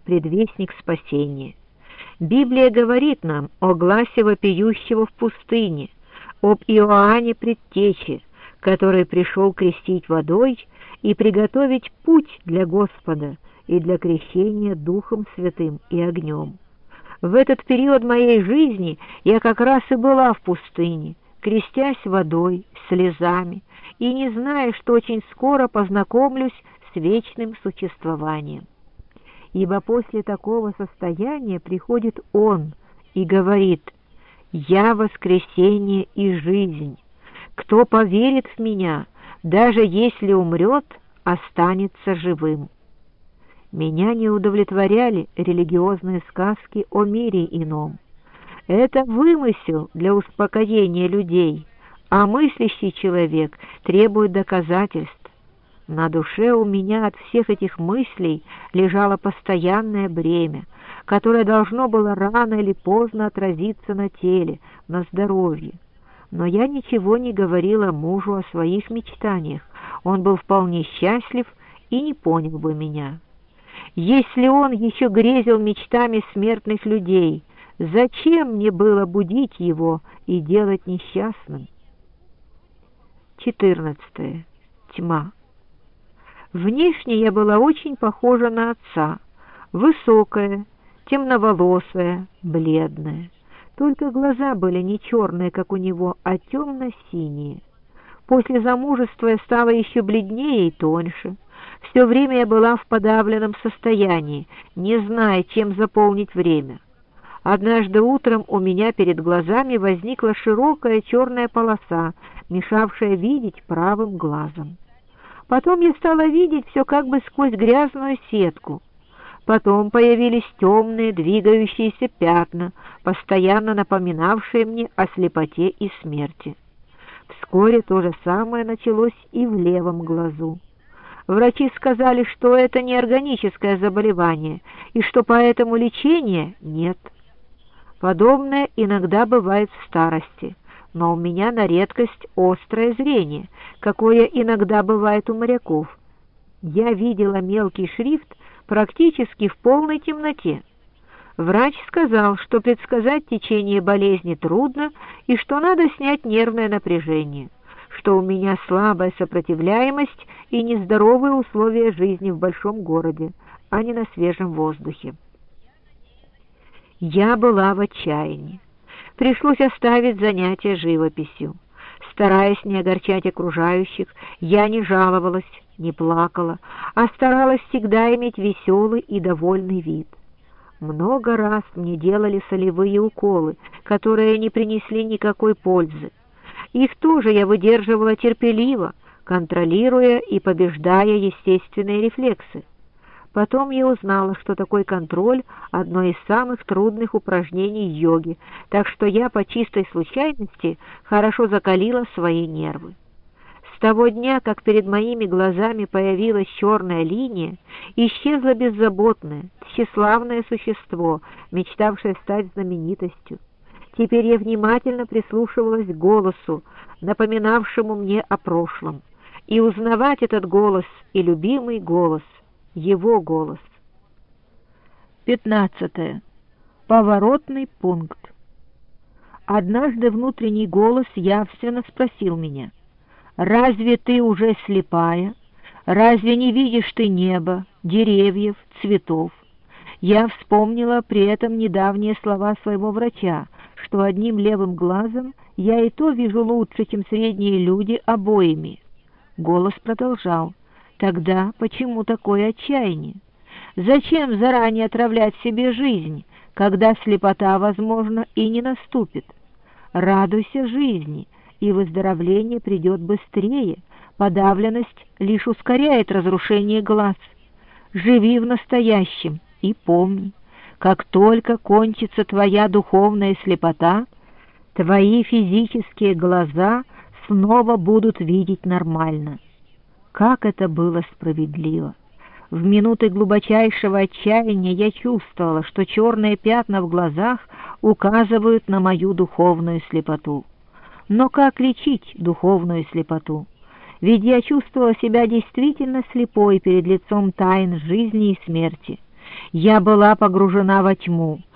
предвестник спасения. Библия говорит нам о гласе вопиющего в пустыне, об Иоанне Предтече, который пришел крестить водой и приготовить путь для Господа и для крещения Духом Святым и огнем. В этот период моей жизни я как раз и была в пустыне, крестясь водой, слезами, и не зная, что очень скоро познакомлюсь с вечным существованием. Ибо после такого состояния приходит Он и говорит: «Я воскресение и жизнь. Кто поверит в Меня, даже если умрет, останется живым». Меня не удовлетворяли религиозные сказки о мире ином. Это вымысел для успокоения людей, а мыслящий человек требует доказательств. На душе у меня от всех этих мыслей лежало постоянное бремя, которое должно было рано или поздно отразиться на теле, на здоровье. Но я ничего не говорила мужу о своих мечтаниях, он был вполне счастлив и не понял бы меня. Если он еще грезил мечтами смертных людей, зачем мне было будить его и делать несчастным? 14. Тьма. Внешне я была очень похожа на отца, высокая, темноволосая, бледная. Только глаза были не черные, как у него, а темно-синие. После замужества я стала еще бледнее и тоньше. Все время я была в подавленном состоянии, не зная, чем заполнить время. Однажды утром у меня перед глазами возникла широкая черная полоса, мешавшая видеть правым глазом. Потом я стала видеть все как бы сквозь грязную сетку. Потом появились темные двигающиеся пятна, постоянно напоминавшие мне о слепоте и смерти. Вскоре то же самое началось и в левом глазу. Врачи сказали, что это не органическое заболевание и что поэтому лечения нет. Подобное иногда бывает в старости, но у меня на редкость острое зрение, какое иногда бывает у моряков. Я видела мелкий шрифт практически в полной темноте. Врач сказал, что предсказать течение болезни трудно и что надо снять нервное напряжение, что у меня слабая сопротивляемость и нездоровые условия жизни в большом городе, а не на свежем воздухе. Я была в отчаянии. Пришлось оставить занятия живописью. Стараясь не огорчать окружающих, я не жаловалась, не плакала, а старалась всегда иметь веселый и довольный вид. Много раз мне делали солевые уколы, которые не принесли никакой пользы. Их тоже я выдерживала терпеливо, контролируя и побеждая естественные рефлексы. Потом я узнала, что такой контроль – одно из самых трудных упражнений йоги, так что я по чистой случайности хорошо закалила свои нервы. С того дня, как перед моими глазами появилась черная линия, исчезло беззаботное, тщеславное существо, мечтавшее стать знаменитостью. Теперь я внимательно прислушивалась к голосу, напоминавшему мне о прошлом, и узнавать этот голос и любимый голос, его голос. 15. Поворотный пункт. Однажды внутренний голос явственно спросил меня: «Разве ты уже слепая? Разве не видишь ты неба, деревьев, цветов?» Я вспомнила при этом недавние слова своего врача, что одним левым глазом я и то вижу лучше, чем средние люди обоими. Голос продолжал: «Тогда почему такое отчаяние? Зачем заранее отравлять себе жизнь, когда слепота, возможно, и не наступит? Радуйся жизни, и выздоровление придет быстрее, подавленность лишь ускоряет разрушение глаз. Живи в настоящем и помни, как только кончится твоя духовная слепота, твои физические глаза снова будут видеть нормально». Как это было справедливо! В минуты глубочайшего отчаяния я чувствовала, что черные пятна в глазах указывают на мою духовную слепоту. Но как лечить духовную слепоту? Ведь я чувствовала себя действительно слепой перед лицом тайн жизни и смерти. Я была погружена во тьму.